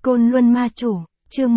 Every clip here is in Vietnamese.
Côn Luân Ma Chủ, chương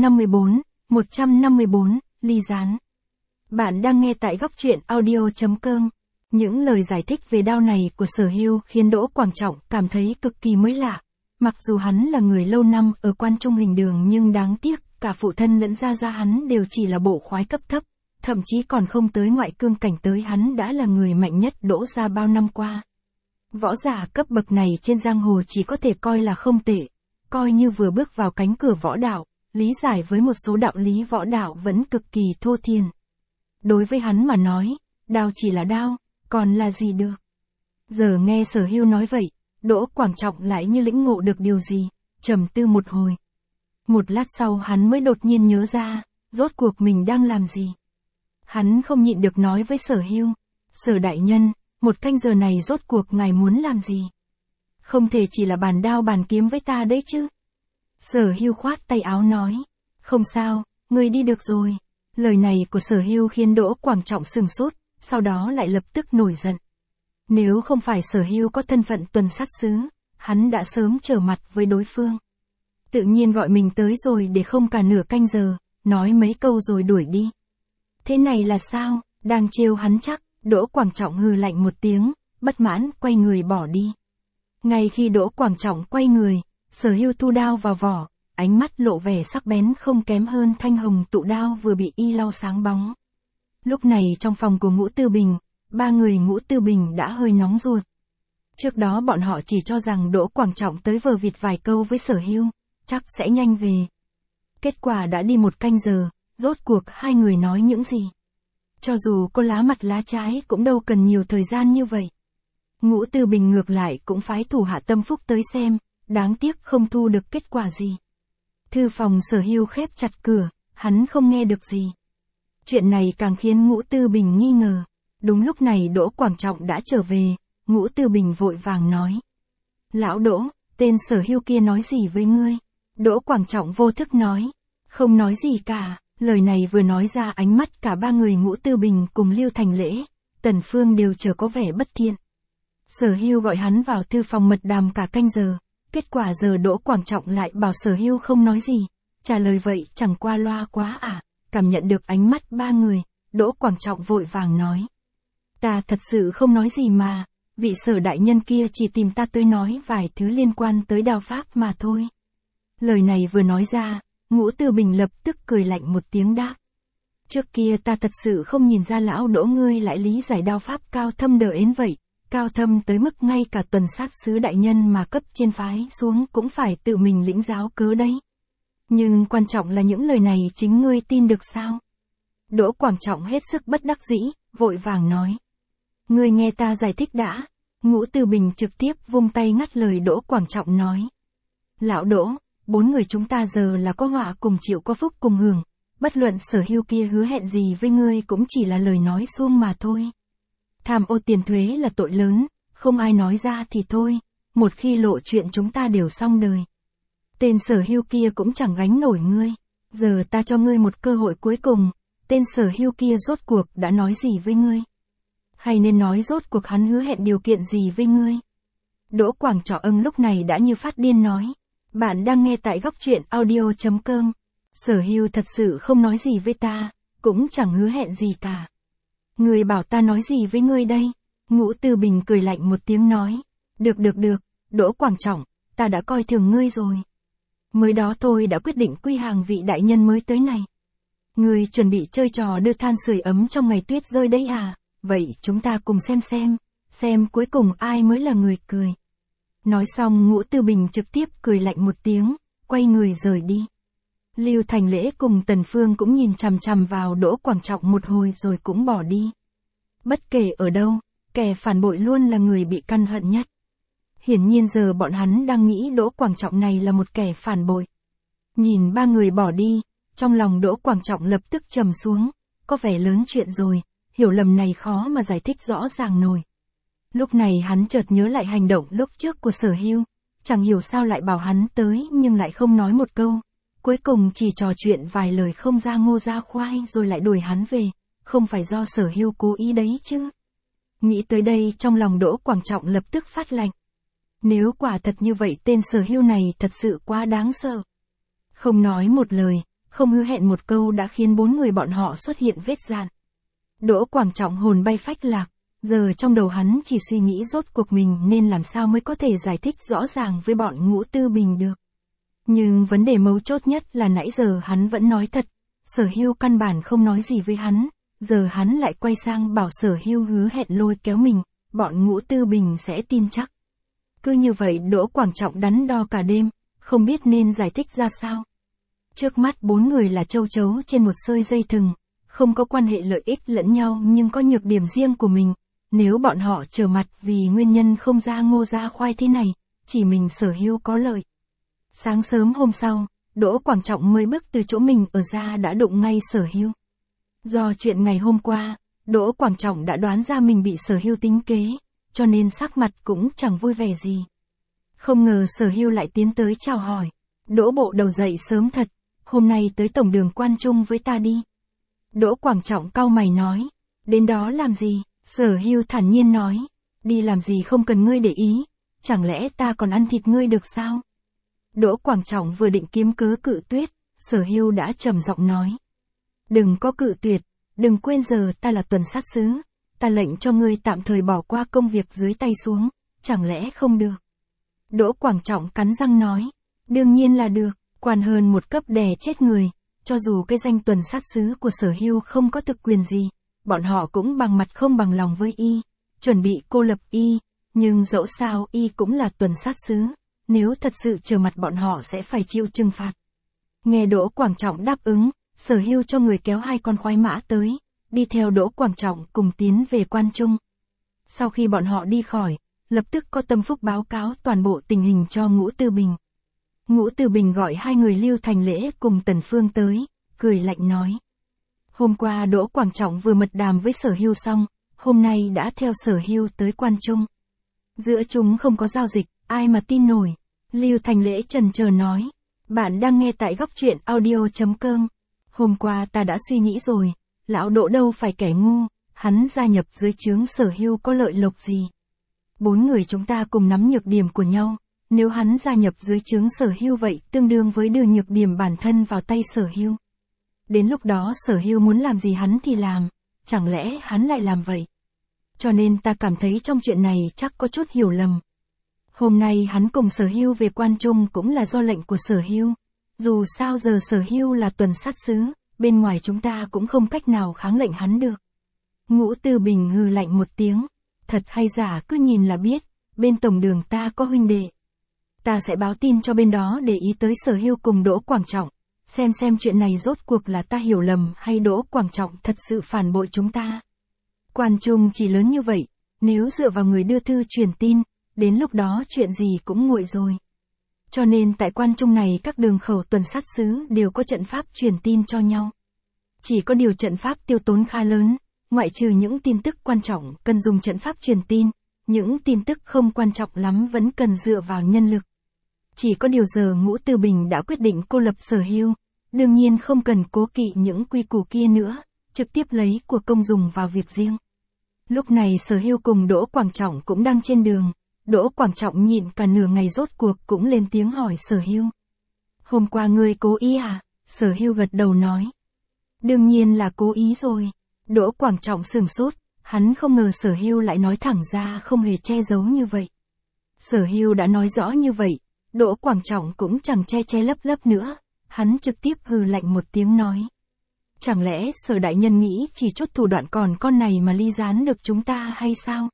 154, ly gián. Bạn đang nghe tại góc truyện audio.com. Những lời giải thích về đao này của Sở Hưu khiến Đỗ Quảng Trọng cảm thấy cực kỳ mới lạ. Mặc dù hắn là người lâu năm ở Quan Trung Hình Đường nhưng đáng tiếc, cả phụ thân lẫn gia gia hắn đều chỉ là bộ khoái cấp thấp, thậm chí còn không tới ngoại cương cảnh tới hắn đã là người mạnh nhất Đỗ gia bao năm qua. Võ giả cấp bậc này trên giang hồ chỉ có thể coi là không tệ, coi như vừa bước vào cánh cửa võ đạo, lý giải với một số đạo lý võ đạo vẫn cực kỳ thô thiển. Đối với hắn mà nói, đao chỉ là đao, còn là gì được. Giờ nghe Sở Hưu nói vậy, Đỗ Quảng Trọng lại như lĩnh ngộ được điều gì, trầm tư một hồi. Một lát sau hắn mới đột nhiên nhớ ra, rốt cuộc mình đang làm gì. Hắn không nhịn được nói với Sở Hưu, Sở đại nhân, một canh giờ này rốt cuộc ngài muốn làm gì? Không thể chỉ là bàn đao bàn kiếm với ta đấy chứ. Sở Hưu khoát tay áo nói, không sao, ngươi đi được rồi. Lời này của Sở Hưu khiến Đỗ Quảng Trọng sừng sốt, sau đó lại lập tức nổi giận. Nếu không phải Sở Hưu có thân phận tuần sát sứ, hắn đã sớm trở mặt với đối phương. Tự nhiên gọi mình tới rồi để không cả nửa canh giờ, nói mấy câu rồi đuổi đi. Thế này là sao, đang trêu hắn chắc, Đỗ Quảng Trọng hừ lạnh một tiếng, bất mãn quay người bỏ đi. Ngay khi Đỗ Quảng Trọng quay người, Sở Hưu thu đao vào vỏ, ánh mắt lộ vẻ sắc bén không kém hơn thanh hồng tụ đao vừa bị y lau sáng bóng. Lúc này trong phòng của Ngũ Tư Bình, ba người Ngũ Tư Bình đã hơi nóng ruột. Trước đó bọn họ chỉ cho rằng Đỗ Quảng Trọng tới vờ vịt vài câu với Sở Hưu, chắc sẽ nhanh về. Kết quả đã đi một canh giờ, rốt cuộc hai người nói những gì. Cho dù có lá mặt lá trái cũng đâu cần nhiều thời gian như vậy. Ngũ Tư Bình ngược lại cũng phái thủ hạ Tâm Phúc tới xem, đáng tiếc không thu được kết quả gì. Thư phòng Sở Hưu khép chặt cửa, hắn không nghe được gì. Chuyện này càng khiến Ngũ Tư Bình nghi ngờ. Đúng lúc này Đỗ Quảng Trọng đã trở về, Ngũ Tư Bình vội vàng nói. Lão Đỗ, tên Sở Hưu kia nói gì với ngươi? Đỗ Quảng Trọng vô thức nói. Không nói gì cả. Lời này vừa nói ra ánh mắt cả ba người Ngũ Tư Bình cùng Lưu Thành Lễ, Tần Phương đều trở có vẻ bất thiện. Sở Hưu gọi hắn vào thư phòng mật đàm cả canh giờ, kết quả giờ Đỗ Quảng Trọng lại bảo Sở Hưu không nói gì, trả lời vậy chẳng qua loa quá à. Cảm nhận được ánh mắt ba người, Đỗ Quảng Trọng vội vàng nói. Ta thật sự không nói gì mà, vị Sở đại nhân kia chỉ tìm ta tới nói vài thứ liên quan tới đao pháp mà thôi. Lời này vừa nói ra, Ngũ Tư Bình lập tức cười lạnh một tiếng đáp. Trước kia ta thật sự không nhìn ra lão Đỗ ngươi lại lý giải đao pháp cao thâm đờ ến vậy, cao thâm tới mức ngay cả tuần sát sứ đại nhân mà cấp trên phái xuống cũng phải tự mình lĩnh giáo cớ đấy. Nhưng quan trọng là những lời này chính ngươi tin được sao? Đỗ Quảng Trọng hết sức bất đắc dĩ, vội vàng nói. Ngươi nghe ta giải thích đã. Ngũ Tư Bình trực tiếp vung tay ngắt lời Đỗ Quảng Trọng nói. Lão Đỗ, bốn người chúng ta giờ là có họa cùng chịu có phúc cùng hưởng, bất luận Sở Hưu kia hứa hẹn gì với ngươi cũng chỉ là lời nói suông mà thôi. Tham ô tiền thuế là tội lớn, không ai nói ra thì thôi, một khi lộ chuyện chúng ta đều xong đời. Tên Sở Hưu kia cũng chẳng gánh nổi ngươi, giờ ta cho ngươi một cơ hội cuối cùng, tên Sở Hưu kia rốt cuộc đã nói gì với ngươi? Hay nên nói rốt cuộc hắn hứa hẹn điều kiện gì với ngươi? Đỗ Quảng Trọng lúc này đã như phát điên nói. Bạn đang nghe tại góc truyện audio.com. Sở Hưu thật sự không nói gì với ta, cũng chẳng hứa hẹn gì cả. Ngươi bảo ta nói gì với ngươi đây? Ngũ Tư Bình cười lạnh một tiếng nói. Được, Đỗ Quảng Trọng, ta đã coi thường ngươi rồi. Mới đó tôi đã quyết định quy hàng vị đại nhân mới tới này. Ngươi chuẩn bị chơi trò đưa than sưởi ấm trong ngày tuyết rơi đấy à? Vậy chúng ta cùng xem cuối cùng ai mới là người cười. Nói xong Ngũ Tư Bình trực tiếp cười lạnh một tiếng, quay người rời đi. Lưu Thành Lễ cùng Tần Phương cũng nhìn chằm chằm vào Đỗ Quảng Trọng một hồi rồi cũng bỏ đi. Bất kể ở đâu, kẻ phản bội luôn là người bị căn hận nhất. Hiển nhiên giờ bọn hắn đang nghĩ Đỗ Quảng Trọng này là một kẻ phản bội. Nhìn ba người bỏ đi, trong lòng Đỗ Quảng Trọng lập tức trầm xuống, có vẻ lớn chuyện rồi, hiểu lầm này khó mà giải thích rõ ràng nổi. Lúc này hắn chợt nhớ lại hành động lúc trước của Sở Hưu, chẳng hiểu sao lại bảo hắn tới nhưng lại không nói một câu, cuối cùng chỉ trò chuyện vài lời không ra ngô ra khoai rồi lại đuổi hắn về, không phải do Sở Hưu cố ý đấy chứ. Nghĩ tới đây trong lòng Đỗ Quảng Trọng lập tức phát lạnh. Nếu quả thật như vậy tên Sở Hưu này thật sự quá đáng sợ, Không nói một lời, không hứa hẹn một câu đã khiến 4 người bọn họ xuất hiện vết dạn. Đỗ Quảng Trọng hồn bay phách lạc, giờ trong đầu hắn chỉ suy nghĩ rốt cuộc mình nên làm sao mới có thể giải thích rõ ràng với bọn Ngũ Tư Bình được. Nhưng vấn đề mấu chốt nhất là nãy giờ hắn vẫn nói thật, Sở Hưu căn bản không nói gì với hắn, giờ hắn lại quay sang bảo Sở Hưu hứa hẹn lôi kéo mình, bọn Ngũ Tư Bình sẽ tin chắc. Cứ như vậy Đỗ Quảng Trọng đắn đo cả đêm, không biết nên giải thích ra sao. Trước mắt 4 người là châu chấu trên một sợi dây thừng, không có quan hệ lợi ích lẫn nhau nhưng có nhược điểm riêng của mình. Nếu bọn họ trở mặt vì nguyên nhân không ra ngô ra khoai thế này, chỉ mình Sở Hưu có lợi. Sáng sớm hôm sau, Đỗ Quảng Trọng mới bước từ chỗ mình ở ra đã đụng ngay Sở Hưu. Do chuyện ngày hôm qua, Đỗ Quảng Trọng đã đoán ra mình bị Sở Hưu tính kế, cho nên sắc mặt cũng chẳng vui vẻ gì. Không ngờ Sở Hưu lại tiến tới chào hỏi. Đỗ bộ đầu dậy sớm thật, hôm nay tới tổng đường Quan Trung với ta đi. Đỗ Quảng Trọng cau mày nói, đến đó làm gì? Sở Hưu thản nhiên nói, đi làm gì không cần ngươi để ý, chẳng lẽ ta còn ăn thịt ngươi được sao? Đỗ Quảng Trọng vừa định kiếm cớ cự tuyệt, Sở Hưu đã trầm giọng nói. Đừng có cự tuyệt, đừng quên giờ ta là tuần sát sứ, ta lệnh cho ngươi tạm thời bỏ qua công việc dưới tay xuống, chẳng lẽ không được? Đỗ Quảng Trọng cắn răng nói, đương nhiên là được, quan hơn một cấp đè chết người, cho dù cái danh tuần sát sứ của Sở Hưu không có thực quyền gì, bọn họ cũng bằng mặt không bằng lòng với y, chuẩn bị cô lập y, nhưng dẫu sao y cũng là tuần sát sứ, nếu thật sự trở mặt bọn họ sẽ phải chịu trừng phạt. Nghe Đỗ Quảng Trọng đáp ứng, Sở Hưu cho người kéo 2 con khoái mã tới, đi theo Đỗ Quảng Trọng cùng tiến về Quan Trung. Sau khi bọn họ đi khỏi, lập tức có Tâm Phúc báo cáo toàn bộ tình hình cho Ngũ Tư Bình. Ngũ Tư Bình gọi 2 người Lưu Thành Lễ cùng Tần Phương tới, cười lạnh nói. Hôm qua Đỗ Quảng Trọng vừa mật đàm với Sở Hưu xong, hôm nay đã theo Sở Hưu tới Quan Trung. Giữa chúng không có giao dịch, ai mà tin nổi. Lưu Thành Lễ chần chờ nói. Bạn đang nghe tại góc truyện audio.com. Hôm qua ta đã suy nghĩ rồi, lão Đỗ đâu phải kẻ ngu, hắn gia nhập dưới trướng Sở Hưu có lợi lộc gì. 4 người chúng ta cùng nắm nhược điểm của nhau, nếu hắn gia nhập dưới trướng Sở Hưu vậy tương đương với đưa nhược điểm bản thân vào tay Sở Hưu. Đến lúc đó Sở Hưu muốn làm gì hắn thì làm, chẳng lẽ hắn lại làm vậy? Cho nên ta cảm thấy trong chuyện này chắc có chút hiểu lầm. Hôm nay hắn cùng Sở Hưu về Quan Trung cũng là do lệnh của Sở Hưu. Dù sao giờ Sở Hưu là tuần sát sứ, bên ngoài chúng ta cũng không cách nào kháng lệnh hắn được. Ngũ Tư Bình hừ lạnh một tiếng. Thật hay giả cứ nhìn là biết, bên tổng đường ta có huynh đệ. Ta sẽ báo tin cho bên đó để ý tới Sở Hưu cùng Đỗ Quảng Trọng. Xem chuyện này rốt cuộc là ta hiểu lầm hay Đỗ Quảng Trọng thật sự phản bội chúng ta. Quan Trung chỉ lớn như vậy, nếu dựa vào người đưa thư truyền tin, đến lúc đó chuyện gì cũng nguội rồi. Cho nên tại Quan Trung này các đường khẩu tuần sát sứ đều có trận pháp truyền tin cho nhau. Chỉ có điều trận pháp tiêu tốn khá lớn, ngoại trừ những tin tức quan trọng cần dùng trận pháp truyền tin, những tin tức không quan trọng lắm vẫn cần dựa vào nhân lực. Chỉ có điều giờ Ngũ Tư Bình đã quyết định cô lập Sở Hưu, đương nhiên không cần cố kỵ những quy củ kia nữa, trực tiếp lấy của công dùng vào việc riêng. Lúc này Sở Hưu cùng Đỗ Quảng Trọng cũng đang trên đường, Đỗ Quảng Trọng nhịn cả nửa ngày rốt cuộc cũng lên tiếng hỏi Sở Hưu. Hôm qua ngươi cố ý à? Sở Hưu gật đầu nói. Đương nhiên là cố ý rồi. Đỗ Quảng Trọng sửng sốt, hắn không ngờ Sở Hưu lại nói thẳng ra không hề che giấu như vậy. Sở Hưu đã nói rõ như vậy, Đỗ Quảng Trọng cũng chẳng che lấp nữa, hắn trực tiếp hừ lạnh một tiếng nói. Chẳng lẽ Sở đại nhân nghĩ chỉ chút thủ đoạn còn con này mà ly gián được chúng ta hay sao?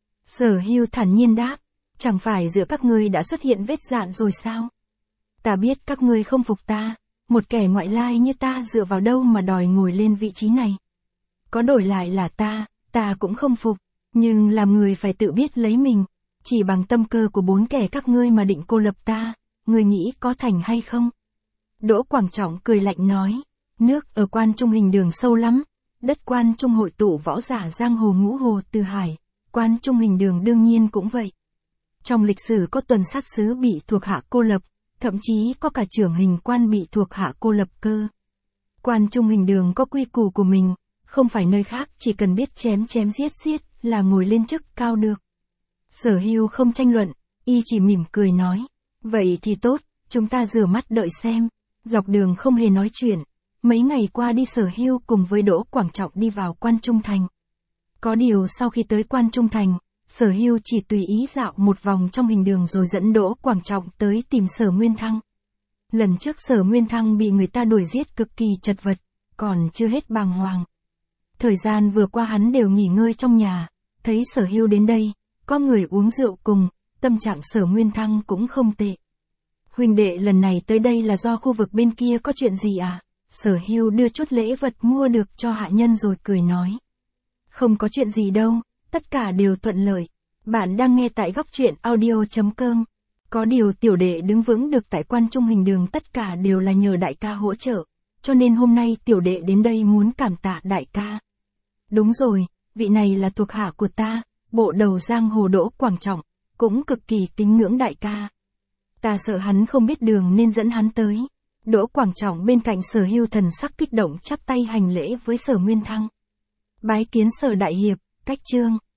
Sở Hưu thản nhiên đáp, chẳng phải giữa các ngươi đã xuất hiện vết dạn rồi sao? Ta biết các ngươi không phục ta, một kẻ ngoại lai như ta dựa vào đâu mà đòi ngồi lên vị trí này. Có đổi lại là ta cũng không phục, nhưng làm người phải tự biết lấy mình, chỉ bằng tâm cơ của 4 kẻ các ngươi mà định cô lập ta, ngươi nghĩ có thành hay không? Đỗ Quảng Trọng cười lạnh nói, nước ở Quan Trung hình đường sâu lắm, đất Quan Trung hội tụ võ giả giang hồ ngũ hồ từ hải, Quan Trung hình đường đương nhiên cũng vậy. Trong lịch sử có tuần sát sứ bị thuộc hạ cô lập, thậm chí có cả trưởng hình quan bị thuộc hạ cô lập cơ. Quan Trung hình đường có quy củ của mình, không phải nơi khác chỉ cần biết chém giết là ngồi lên chức cao được. Sở Hưu không tranh luận, y chỉ mỉm cười nói, vậy thì tốt, chúng ta rửa mắt đợi xem. Dọc đường không hề nói chuyện. Mấy ngày qua đi Sở Hưu cùng với Đỗ Quảng Trọng đi vào Quan Trung Thành. Có điều sau khi tới Quan Trung Thành, Sở Hưu chỉ tùy ý dạo một vòng trong hình đường rồi dẫn Đỗ Quảng Trọng tới tìm Sở Nguyên Thăng. Lần trước Sở Nguyên Thăng bị người ta đuổi giết cực kỳ chật vật, còn chưa hết bàng hoàng. Thời gian vừa qua hắn đều nghỉ ngơi trong nhà, thấy Sở Hưu đến đây, có người uống rượu cùng, tâm trạng Sở Nguyên Thăng cũng không tệ. Huynh đệ lần này tới đây là do khu vực bên kia có chuyện gì à? Sở Hưu đưa chút lễ vật mua được cho hạ nhân rồi cười nói. Không có chuyện gì đâu, tất cả đều thuận lợi. Bạn đang nghe tại góc truyện audio.com. Có điều tiểu đệ đứng vững được tại Quan Trung hình đường tất cả đều là nhờ đại ca hỗ trợ, cho nên hôm nay tiểu đệ đến đây muốn cảm tạ đại ca. Đúng rồi, vị này là thuộc hạ của ta, bộ đầu giang hồ Đỗ Quảng Trọng, cũng cực kỳ kính ngưỡng đại ca. Ta sợ hắn không biết đường nên dẫn hắn tới. Đỗ Quảng Trọng bên cạnh Sở Hưu thần sắc kích động chắp tay hành lễ với Sở Nguyên Thăng. Bái kiến Sở đại hiệp, cách trương.